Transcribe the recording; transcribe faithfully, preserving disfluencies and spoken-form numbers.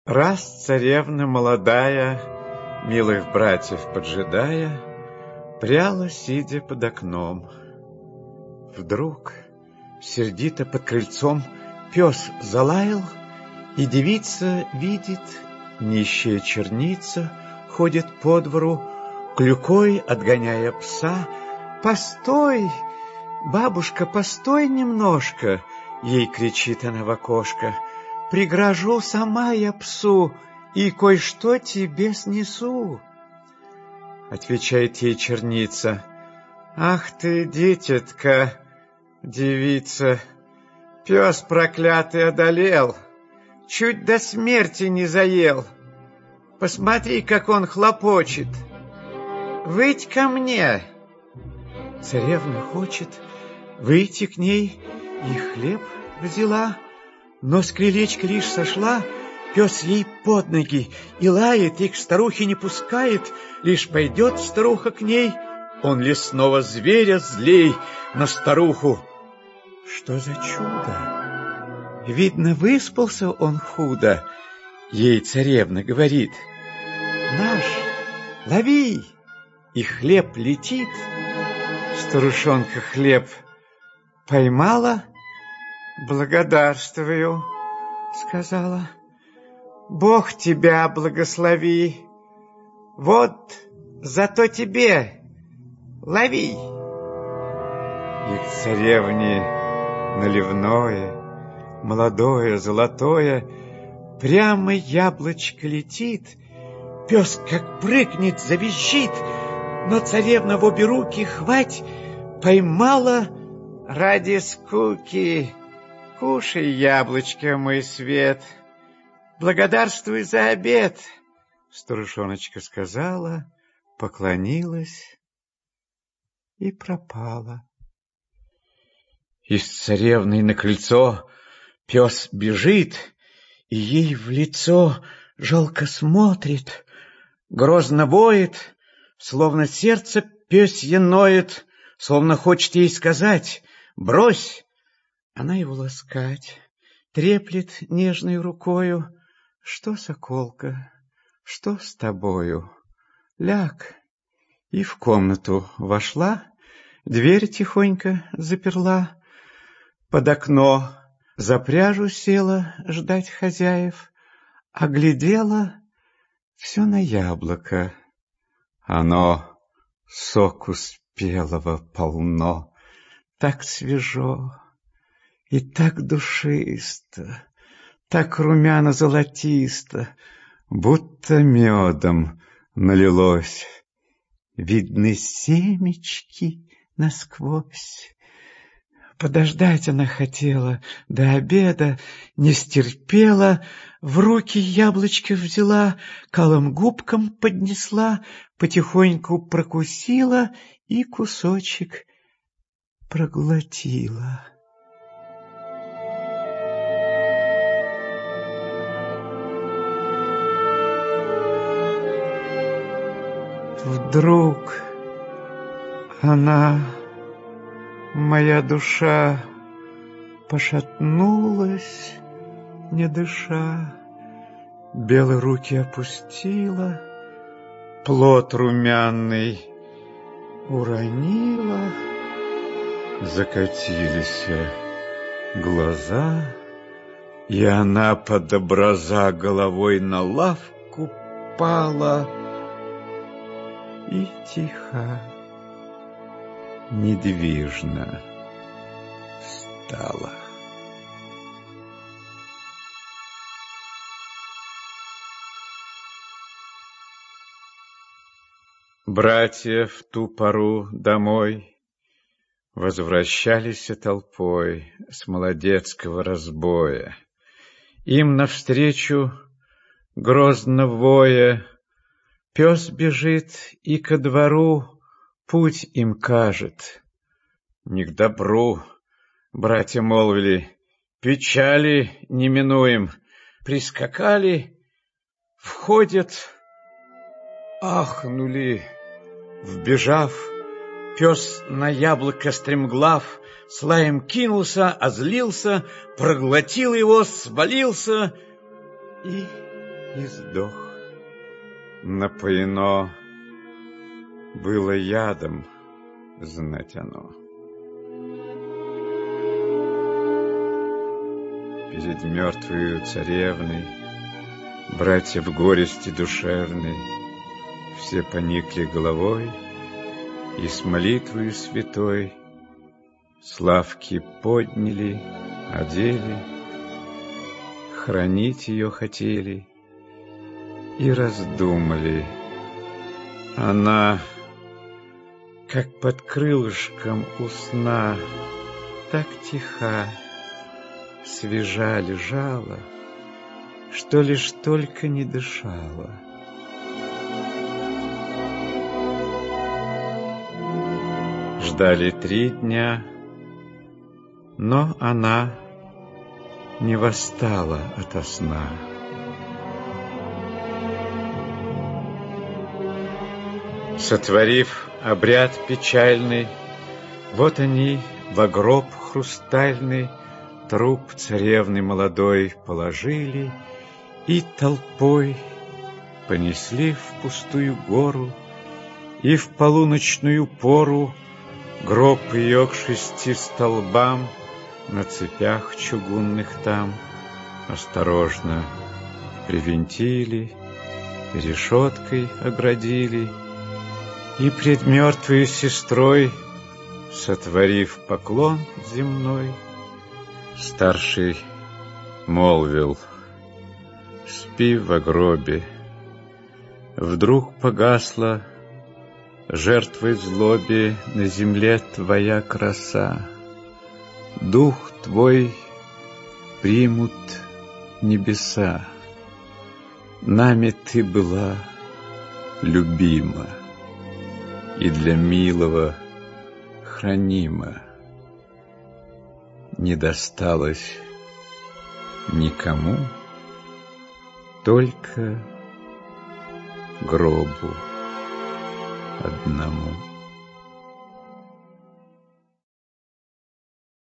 Раз царевна молодая, милых братьев поджидая, пряла, сидя под окном. Вдруг сердито под крыльцом пес залаял, и девица видит, нищая черница ходит по двору, клюкой отгоняя пса. «Постой, бабушка, постой немножко!» — ей кричит она в окошко. «Пригрожу сама я псу, и кое-что тебе снесу!» Отвечает ей черница: «Ах ты, дитятка, девица, пес проклятый одолел, чуть до смерти не заел. Посмотри, как он хлопочет. Выйдь ко мне!» Царевна хочет выйти к ней, и хлеб взяла, но с крылечка лишь сошла, пес ей под ноги и лает, и к старухе не пускает. Лишь пойдет старуха к ней, он лесного зверя злей на старуху. Что за чудо! Видно, выспался он худо. Ей царевна говорит: «Наш, лови!» И хлеб летит. Старушонка хлеб поймала. «Благодарствую», — сказала, — «Бог тебя благослови. Вот зато тебе лови». И к царевне наливное, молодое, золотое, прямо яблочко летит. Пес как прыгнет, завизжит, но царевна в обе руки хвать поймала. «Ради скуки кушай яблочко, мой свет, благодарствуй за обед», — старушоночка сказала, поклонилась и пропала. Из царевны на крыльцо пес бежит, и ей в лицо жалко смотрит, грозно воет, словно сердце пёсье ноет, словно хочет ей сказать: «Брось!» Она его ласкать, треплет нежной рукою. «Что, соколка, что с тобою? Ляг!» И в комнату вошла, дверь тихонько заперла, под окно за пряжу села ждать хозяев, оглядела все на яблоко. Оно соку спелого полно, так свежо и так душисто, так румяно-золотисто, будто медом налилось. Видны семечки насквозь. Подождать она хотела до обеда, не стерпела, в руки яблочко взяла, к алым губкам поднесла, потихоньку прокусила и кусочек проглотила. Вдруг она, моя душа, пошатнулась, не дыша, белые руки опустила, плод румяный уронила, закатились глаза, и она под образа головой на лавку пала и тихо, недвижно стала. Братья в ту пору домой возвращались толпой с молодецкого разбоя. Им навстречу, грозно воя, пес бежит и ко двору путь им кажет. Не к добру, братья молвили, печали не минуем. Прискакали, входят, ахнули, вбежав, пес на яблоко стремглав, с лаем кинулся, озлился, проглотил его, свалился и и сдох. Напоено было ядом, знать оно. Перед мертвою царевной братья в горести душевной все поникли головой и с молитвою святой славки подняли, одели, хранить ее хотели и раздумали. Она, как под крылышком у сна, так тиха, свежа лежала, что лишь только не дышала. Ждали три дня, но она не восстала ото сна. Сотворив обряд печальный, вот они во гроб хрустальный труп царевны молодой положили и толпой понесли в пустую гору, и в полуночную пору гроб ее к шести столбам на цепях чугунных там осторожно привинтили, решеткой оградили, и пред мертвой сестрой, сотворив поклон земной, старший молвил: спи во гробе. Вдруг погасла жертвой злобе на земле твоя краса. Дух твой примут небеса. Нами ты была любима и для милого хранима. Не досталось никому, только гробу одному.